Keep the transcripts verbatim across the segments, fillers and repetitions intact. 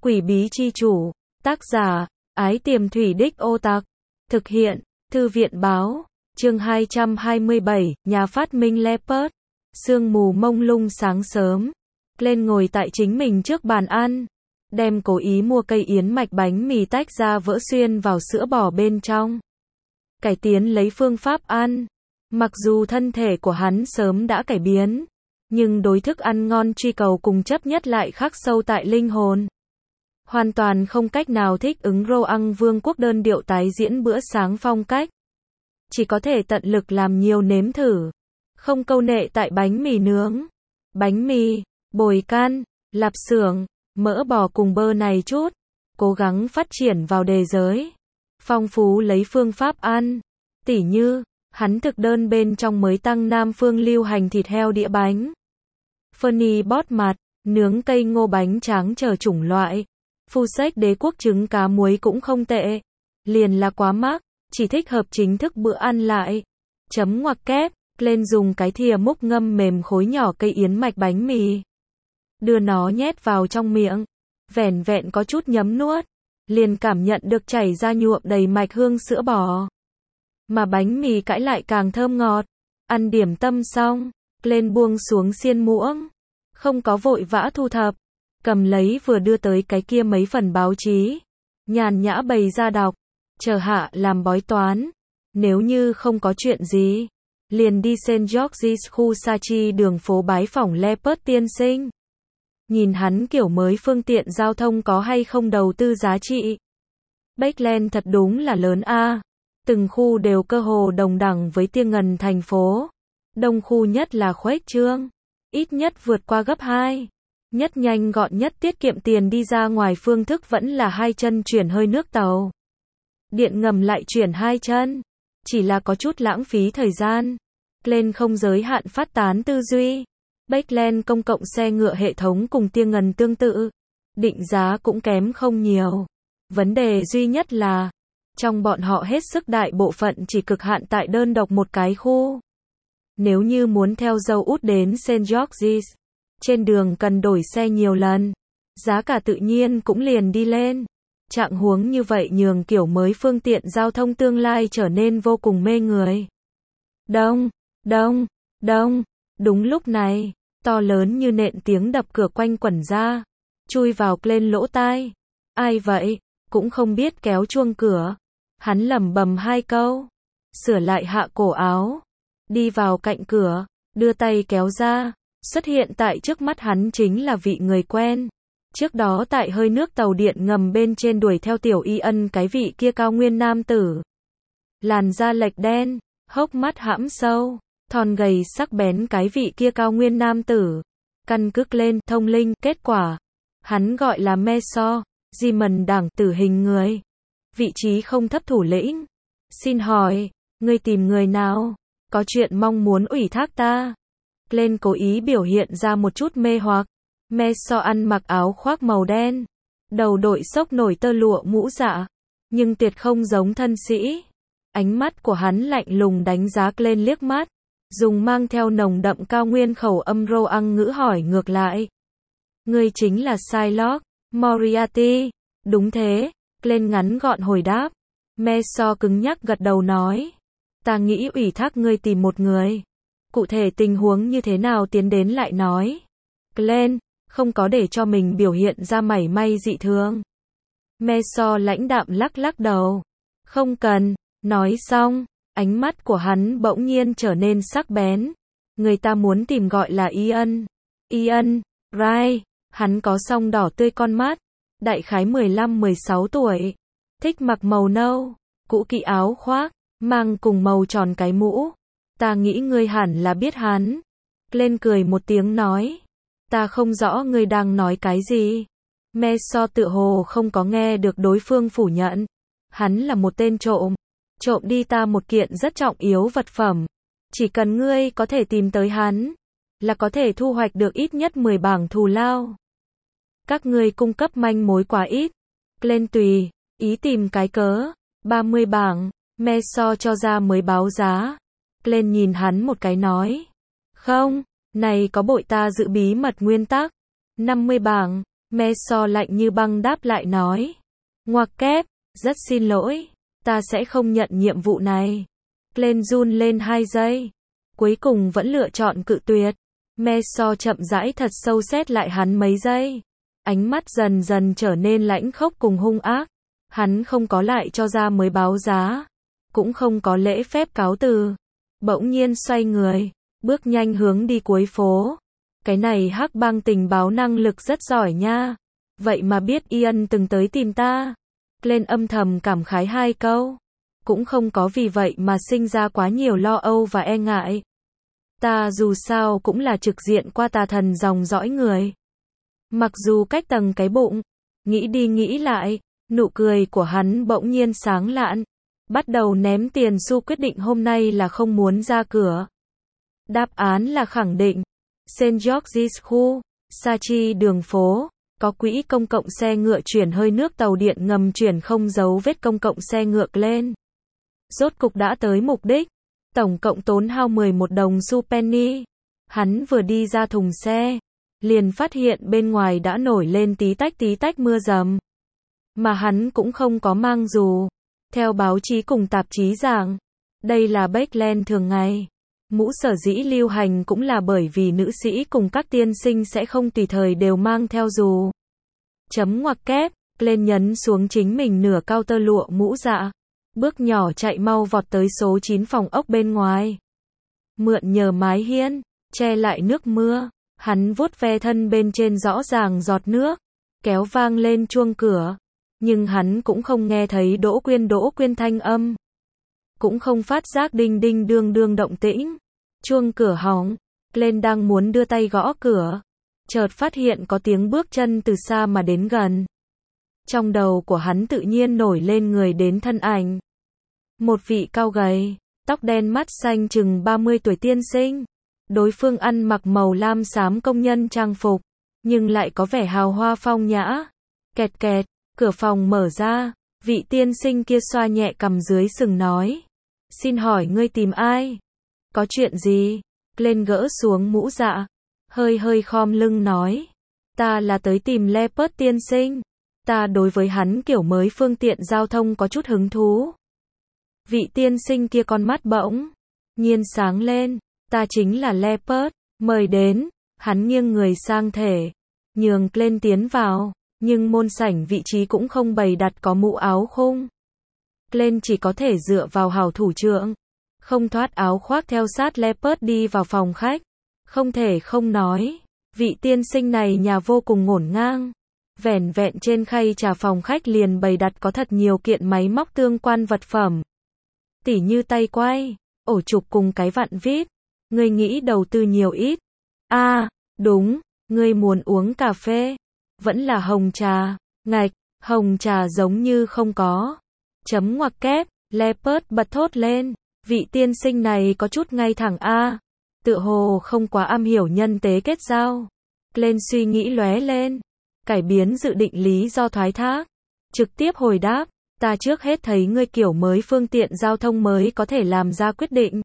Quỷ bí chi chủ. Tác giả, Ái Tiềm Thủy Đích Ô Tặc. Thực hiện, Thư viện báo. Chương hai trăm hai mươi bảy, nhà phát minh Leopard. Sương mù mông lung sáng sớm. Lên ngồi tại chính mình trước bàn ăn. Đem cố ý mua cây yến mạch bánh mì tách ra vỡ xuyên vào sữa bò bên trong. Cải tiến lấy phương pháp ăn. Mặc dù thân thể của hắn sớm đã cải biến, nhưng đối thức ăn ngon truy cầu cùng chấp nhất lại khắc sâu tại linh hồn. Hoàn toàn không cách nào thích ứng rô ăn vương quốc đơn điệu tái diễn bữa sáng phong cách. Chỉ có thể tận lực làm nhiều nếm thử. Không câu nệ tại bánh mì nướng, bánh mì, bồi can, lạp xưởng, mỡ bò cùng bơ này chút. Cố gắng phát triển vào đề giới. Phong phú lấy phương pháp ăn. Tỉ như, hắn thực đơn bên trong mới tăng Nam phương lưu hành thịt heo đĩa bánh. Funny bót mặt, nướng cây ngô bánh tráng chờ chủng loại. Phu sách đế quốc trứng cá muối cũng không tệ. Liền là quá mắc, chỉ thích hợp chính thức bữa ăn lại. Chấm ngoặc kép, lên dùng cái thìa múc ngâm mềm khối nhỏ cây yến mạch bánh mì. Đưa nó nhét vào trong miệng. Vẻn vẹn có chút nhấm nuốt. Liền cảm nhận được chảy ra nhuộm đầy mạch hương sữa bò. Mà bánh mì cãi lại càng thơm ngọt. Ăn điểm tâm xong, lên buông xuống xiên muỗng. Không có vội vã thu thập. Cầm lấy vừa đưa tới cái kia mấy phần báo chí. Nhàn nhã bày ra đọc. Chờ hạ làm bói toán. Nếu như không có chuyện gì, liền đi Saint George's khu Sachi đường phố bái phỏng Leopard tiên sinh. Nhìn hắn kiểu mới phương tiện giao thông có hay không đầu tư giá trị. Bakeland thật đúng là lớn a. Từng khu đều cơ hồ đồng đẳng với Tia Ngần thành phố. Đông khu nhất là khuếch trương. Ít nhất vượt qua gấp hai. Nhất nhanh gọn nhất tiết kiệm tiền đi ra ngoài phương thức vẫn là hai chân chuyển hơi nước tàu. Điện ngầm lại chuyển hai chân. Chỉ là có chút lãng phí thời gian. Lên không giới hạn phát tán tư duy. Bakeland công cộng xe ngựa hệ thống cùng Tia Ngần tương tự. Định giá cũng kém không nhiều. Vấn đề duy nhất là, trong bọn họ hết sức đại bộ phận chỉ cực hạn tại đơn độc một cái khu. Nếu như muốn theo dâu út đến Saint George's, trên đường cần đổi xe nhiều lần. Giá cả tự nhiên cũng liền đi lên. Trạng huống như vậy nhường kiểu mới phương tiện giao thông tương lai trở nên vô cùng mê người. Đông, đông, đông. Đúng lúc này, to lớn như nện tiếng đập cửa quanh quẩn ra. Chui vào lên lỗ tai. Ai vậy? Cũng không biết kéo chuông cửa. Hắn lẩm bẩm hai câu. Sửa lại hạ cổ áo. Đi vào cạnh cửa. Đưa tay kéo ra. Xuất hiện tại trước mắt hắn chính là vị người quen. Trước đó tại hơi nước tàu điện ngầm bên trên đuổi theo tiểu y ân cái vị kia cao nguyên nam tử. Làn da lệch đen. Hốc mắt hãm sâu. Thon gầy sắc bén cái vị kia cao nguyên nam tử. Căn cước lên thông linh. Kết quả. Hắn gọi là Meso. Di mần đảng tử hình người. Vị trí không thấp thủ lĩnh. Xin hỏi, ngươi tìm người nào? Có chuyện mong muốn ủy thác ta. Lên cố ý biểu hiện ra một chút mê hoặc. Meso ăn mặc áo khoác màu đen. Đầu đội xốc nổi tơ lụa mũ dạ. Nhưng tuyệt không giống thân sĩ. Ánh mắt của hắn lạnh lùng đánh giá lên liếc mắt. Dùng mang theo nồng đậm cao nguyên khẩu âm rô ăn ngữ hỏi ngược lại. Ngươi chính là Shylock Moriarty. Đúng thế. Lên ngắn gọn hồi đáp. Meso cứng nhắc gật đầu nói. Ta nghĩ ủy thác ngươi tìm một người. Cụ thể tình huống như thế nào tiến đến lại nói. Glenn, không có để cho mình biểu hiện ra mảy may dị thường. Meso lãnh đạm lắc lắc đầu. Không cần. Nói xong, ánh mắt của hắn bỗng nhiên trở nên sắc bén. Người ta muốn tìm gọi là Ian. Ian, right. Hắn có song đỏ tươi con mắt. Đại khái mười lăm mười sáu tuổi. Thích mặc màu nâu. Cũ kỹ áo khoác. Mang cùng màu tròn cái mũ. Ta nghĩ ngươi hẳn là biết hắn. Lên cười một tiếng nói. Ta không rõ ngươi đang nói cái gì. Meso tự hồ không có nghe được đối phương phủ nhận. Hắn là một tên trộm. Trộm đi ta một kiện rất trọng yếu vật phẩm. Chỉ cần ngươi có thể tìm tới hắn, là có thể thu hoạch được ít nhất mười bảng thù lao. Các ngươi cung cấp manh mối quá ít. Lên tùy ý tìm cái cớ. ba mươi bảng. Meso cho ra mới báo giá. Lên nhìn hắn một cái nói. Không, này có bội ta giữ bí mật nguyên tắc. năm mươi bảng. Meso lạnh như băng đáp lại nói. Ngoặc kép, rất xin lỗi, ta sẽ không nhận nhiệm vụ này. Glenn run lên hai giây. Cuối cùng vẫn lựa chọn cự tuyệt. Meso chậm rãi thật sâu xét lại hắn mấy giây. Ánh mắt dần dần trở nên lãnh khốc cùng hung ác. Hắn không có lại cho ra mới báo giá. Cũng không có lễ phép cáo từ. Bỗng nhiên xoay người. Bước nhanh hướng đi cuối phố. Cái này hắc bang tình báo năng lực rất giỏi nha. Vậy mà biết Ian từng tới tìm ta. Glenn âm thầm cảm khái hai câu. Cũng không có vì vậy mà sinh ra quá nhiều lo âu và e ngại. Ta dù sao cũng là trực diện qua tà thần dòng dõi người. Mặc dù cách tầng cái bụng. Nghĩ đi nghĩ lại. Nụ cười của hắn bỗng nhiên sáng lạn. Bắt đầu ném tiền xu quyết định hôm nay là không muốn ra cửa. Đáp án là khẳng định. Saint George's khu, Sachi đường phố, có quỹ công cộng xe ngựa chuyển hơi nước tàu điện ngầm chuyển không dấu vết công cộng xe ngựa lên. Rốt cục đã tới mục đích. Tổng cộng tốn hao mười một đồng xu penny. Hắn vừa đi ra thùng xe, liền phát hiện bên ngoài đã nổi lên tí tách tí tách mưa rầm. Mà hắn cũng không có mang dù. Theo báo chí cùng tạp chí giảng, đây là Backland thường ngày. Mũ sở dĩ lưu hành cũng là bởi vì nữ sĩ cùng các tiên sinh sẽ không tùy thời đều mang theo dù. Chấm ngoặc kép, lên nhấn xuống chính mình nửa cao tơ lụa mũ dạ. Bước nhỏ chạy mau vọt tới số chín phòng ốc bên ngoài. Mượn nhờ mái hiên, che lại nước mưa. Hắn vuốt ve thân bên trên rõ ràng giọt nước. Kéo vang lên chuông cửa. Nhưng hắn cũng không nghe thấy Đỗ Quyên Đỗ Quyên thanh âm. Cũng không phát giác đinh đinh đương đương động tĩnh. Chuông cửa hỏng. Glenn đang muốn đưa tay gõ cửa. Chợt phát hiện có tiếng bước chân từ xa mà đến gần. Trong đầu của hắn tự nhiên nổi lên người đến thân ảnh. Một vị cao gầy, tóc đen mắt xanh chừng ba mươi tuổi tiên sinh. Đối phương ăn mặc màu lam xám công nhân trang phục. Nhưng lại có vẻ hào hoa phong nhã. Kẹt kẹt, cửa phòng mở ra. Vị tiên sinh kia xoa nhẹ cằm dưới sừng nói. Xin hỏi ngươi tìm ai? Có chuyện gì? Glenn gỡ xuống mũ dạ. Hơi hơi khom lưng nói. Ta là tới tìm Leopard tiên sinh. Ta đối với hắn kiểu mới phương tiện giao thông có chút hứng thú. Vị tiên sinh kia con mắt bỗng nhiên sáng lên. Ta chính là Leopard. Mời đến. Hắn nghiêng người sang thể. Nhường Glenn tiến vào. Nhưng môn sảnh vị trí cũng không bày đặt có mũ áo khung. Glenn chỉ có thể dựa vào hảo thủ trưởng. Không thoát áo khoác theo sát Leopard đi vào phòng khách. Không thể không nói. Vị tiên sinh này nhà vô cùng ngổn ngang. Vẻn vẹn trên khay trà phòng khách liền bày đặt có thật nhiều kiện máy móc tương quan vật phẩm. Tỉ như tay quay, ổ trục cùng cái vặn vít. Ngươi nghĩ đầu tư nhiều ít? À, đúng, ngươi muốn uống cà phê. Vẫn là hồng trà. Ngạch, hồng trà giống như không có. Chấm ngoặc kép, Leopard bật thốt lên. Vị tiên sinh này có chút ngay thẳng a. Tựa hồ không quá am hiểu nhân tế kết giao. Glenn suy nghĩ lóe lên. Cải biến dự định lý do thoái thác. Trực tiếp hồi đáp. Ta trước hết thấy ngươi kiểu mới phương tiện giao thông mới có thể làm ra quyết định.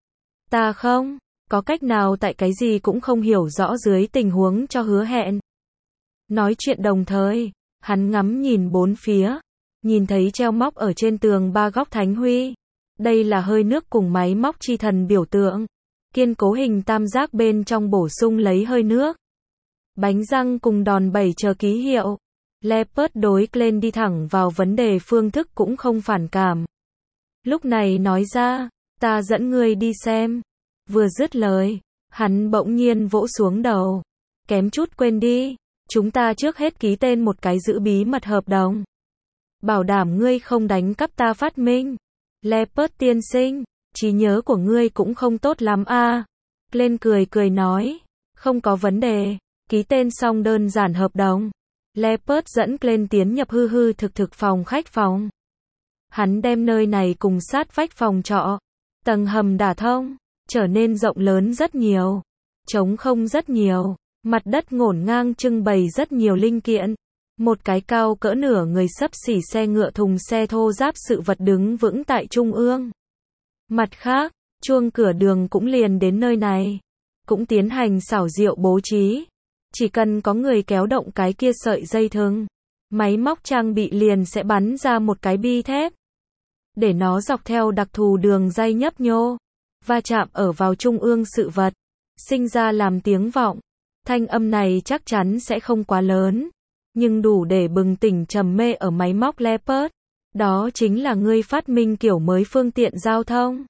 Ta không có cách nào tại cái gì cũng không hiểu rõ dưới tình huống cho hứa hẹn. Nói chuyện đồng thời, hắn ngắm nhìn bốn phía. Nhìn thấy treo móc ở trên tường ba góc thánh huy. Đây là hơi nước cùng máy móc chi thần biểu tượng. Kiên cố hình tam giác bên trong bổ sung lấy hơi nước. Bánh răng cùng đòn bẩy chờ ký hiệu. Leopard đối Glenn đi thẳng vào vấn đề phương thức cũng không phản cảm. Lúc này nói ra, ta dẫn ngươi đi xem. Vừa dứt lời, hắn bỗng nhiên vỗ xuống đầu. Kém chút quên đi, chúng ta trước hết ký tên một cái giữ bí mật hợp đồng. Bảo đảm ngươi không đánh cắp ta phát minh. Leopard tiên sinh, trí nhớ của ngươi cũng không tốt lắm a. À. Glenn cười cười nói, không có vấn đề, ký tên xong đơn giản hợp đồng. Leopard dẫn Glenn tiến nhập hư hư thực thực phòng khách phòng. Hắn đem nơi này cùng sát vách phòng trọ, tầng hầm đả thông, trở nên rộng lớn rất nhiều, trống không rất nhiều, mặt đất ngổn ngang trưng bày rất nhiều linh kiện. Một cái cao cỡ nửa người xấp xỉ xe ngựa thùng xe thô ráp sự vật đứng vững tại trung ương. Mặt khác, chuông cửa đường cũng liền đến nơi này, cũng tiến hành xảo diệu bố trí. Chỉ cần có người kéo động cái kia sợi dây thừng, máy móc trang bị liền sẽ bắn ra một cái bi thép. Để nó dọc theo đặc thù đường ray nhấp nhô, va chạm ở vào trung ương sự vật, sinh ra làm tiếng vọng. Thanh âm này chắc chắn sẽ không quá lớn, nhưng đủ để bừng tỉnh trầm mê ở máy móc Leopard. Đó chính là ngươi phát minh kiểu mới phương tiện giao thông.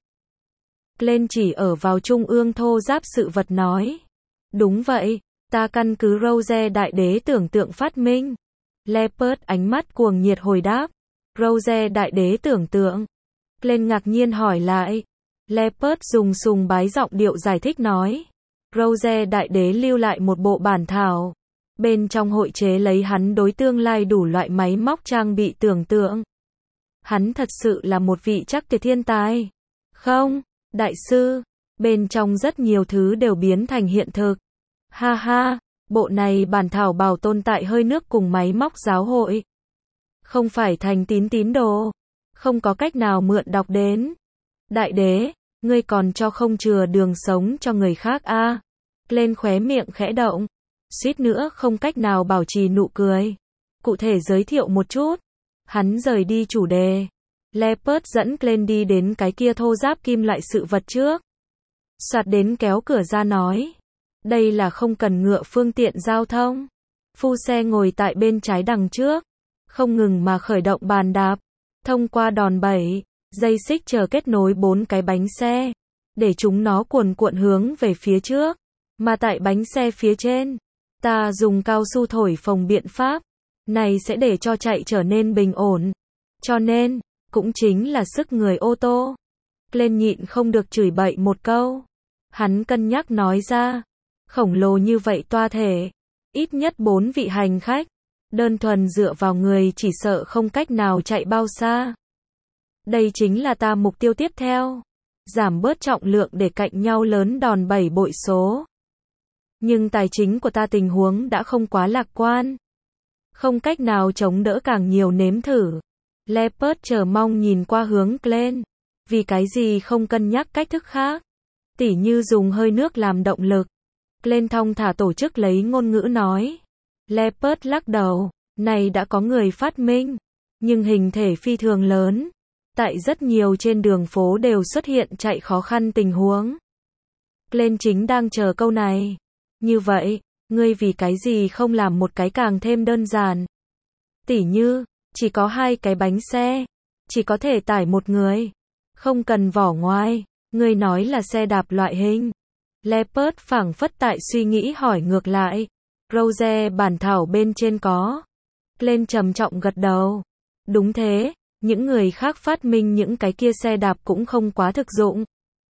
Glenn chỉ ở vào trung ương thô ráp sự vật nói. Đúng vậy, ta căn cứ Rose đại đế tưởng tượng phát minh. Leopard ánh mắt cuồng nhiệt hồi đáp. Rose đại đế tưởng tượng. Glenn ngạc nhiên hỏi lại. Leopard dùng sùng bái giọng điệu giải thích nói. Rose đại đế lưu lại một bộ bản thảo. Bên trong hội chế lấy hắn đối tương lai đủ loại máy móc trang bị tưởng tượng. Hắn thật sự là một vị chắc tuyệt thiên tài. Không, đại sư, bên trong rất nhiều thứ đều biến thành hiện thực. Ha ha, bộ này bản thảo bảo tồn tại hơi nước cùng máy móc giáo hội. Không phải thành tín tín đồ. Không có cách nào mượn đọc đến. Đại đế, ngươi còn cho không chừa đường sống cho người khác a? À? Lên khóe miệng khẽ động. Suýt nữa không cách nào bảo trì nụ cười. Cụ thể giới thiệu một chút. Hắn rời đi chủ đề. Leopard dẫn Glenn đi đến cái kia thô ráp kim loại sự vật trước. Soạt đến kéo cửa ra nói. Đây là không cần ngựa phương tiện giao thông. Phu xe ngồi tại bên trái đằng trước. Không ngừng mà khởi động bàn đạp. Thông qua đòn bẩy, dây xích chờ kết nối bốn cái bánh xe. Để chúng nó cuồn cuộn hướng về phía trước. Mà tại bánh xe phía trên, ta dùng cao su thổi phồng biện pháp. Này sẽ để cho chạy trở nên bình ổn. Cho nên, cũng chính là sức người ô tô. Glenn nhịn không được chửi bậy một câu. Hắn cân nhắc nói ra. Khổng lồ như vậy toa thể. Ít nhất bốn vị hành khách. Đơn thuần dựa vào người chỉ sợ không cách nào chạy bao xa. Đây chính là ta mục tiêu tiếp theo. Giảm bớt trọng lượng để cạnh nhau lớn đòn bẩy bội số. Nhưng tài chính của ta tình huống đã không quá lạc quan. Không cách nào chống đỡ càng nhiều nếm thử. Leopard chờ mong nhìn qua hướng Glenn. Vì cái gì không cân nhắc cách thức khác? Tỉ như dùng hơi nước làm động lực. Glenn thong thả tổ chức lấy ngôn ngữ nói. Leopard lắc đầu. Này đã có người phát minh. Nhưng hình thể phi thường lớn. Tại rất nhiều trên đường phố đều xuất hiện chạy khó khăn tình huống. Glenn chính đang chờ câu này. Như vậy, ngươi vì cái gì không làm một cái càng thêm đơn giản? Tỉ như, chỉ có hai cái bánh xe, chỉ có thể tải một người, không cần vỏ ngoài, ngươi nói là xe đạp loại hình. Leopard phảng phất tại suy nghĩ hỏi ngược lại. Rose bản thảo bên trên có. Glenn trầm trọng gật đầu. Đúng thế, những người khác phát minh những cái kia xe đạp cũng không quá thực dụng.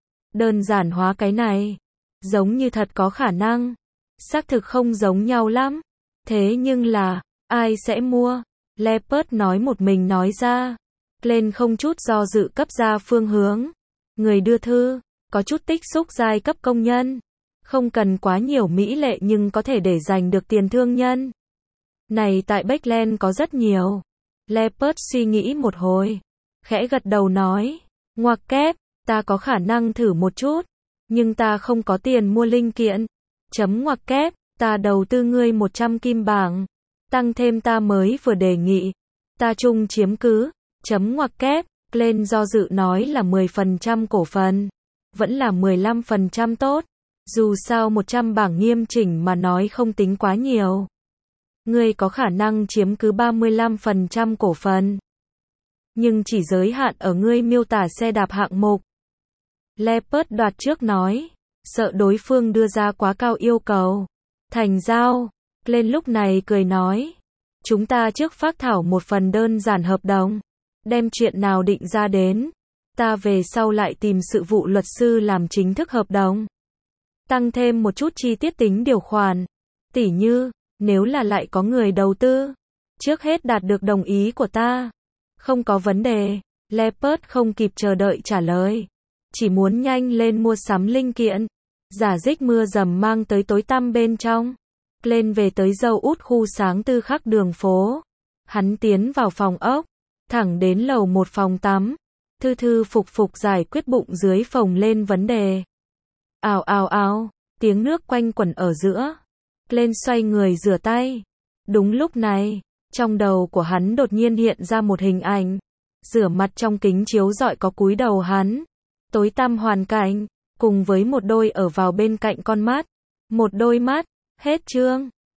Đơn giản hóa cái này, giống như thật có khả năng. Xác thực không giống nhau lắm. Thế nhưng là, ai sẽ mua? Leopard nói một mình nói ra. Glenn không chút do dự cấp ra phương hướng. Người đưa thư, có chút tích xúc giai cấp công nhân. Không cần quá nhiều mỹ lệ nhưng có thể để giành được tiền thương nhân. Này tại Backland có rất nhiều. Leopard suy nghĩ một hồi. Khẽ gật đầu nói. Ngoặc kép, ta có khả năng thử một chút. Nhưng ta không có tiền mua linh kiện. Chấm ngoặc kép, ta đầu tư ngươi một trăm kim bảng. Tăng thêm ta mới vừa đề nghị. Ta chung chiếm cứ. Chấm ngoặc kép, Glenn do dự nói là mười phần trăm cổ phần. Vẫn là mười lăm phần trăm tốt. Dù sao một trăm bảng nghiêm chỉnh mà nói không tính quá nhiều. Ngươi có khả năng chiếm cứ ba mươi lăm phần trăm cổ phần. Nhưng chỉ giới hạn ở ngươi miêu tả xe đạp hạng mục. Leopard đoạt trước nói. Sợ đối phương đưa ra quá cao yêu cầu. Thành giao. Glenn lúc này cười nói. Chúng ta trước phác thảo một phần đơn giản hợp đồng. Đem chuyện nào định ra đến. Ta về sau lại tìm sự vụ luật sư làm chính thức hợp đồng. Tăng thêm một chút chi tiết tính điều khoản. Tỉ như, nếu là lại có người đầu tư. Trước hết đạt được đồng ý của ta. Không có vấn đề. Leopard không kịp chờ đợi trả lời. Chỉ muốn nhanh lên mua sắm linh kiện. Giả dích mưa dầm mang tới tối tăm bên trong. Lên về tới dâu út khu sáng tư khắc đường phố. Hắn tiến vào phòng ốc. Thẳng đến lầu một phòng tắm. Thư thư phục phục giải quyết bụng dưới phồng lên vấn đề. Ào ào ào, tiếng nước quanh quẩn ở giữa. lên xoay người rửa tay. Đúng lúc này, trong đầu của hắn đột nhiên hiện ra một hình ảnh. Rửa mặt trong kính chiếu rọi có cúi đầu hắn. Tối tăm hoàn cảnh, cùng với một đôi ở vào bên cạnh con mắt. Một đôi mắt, hết chương.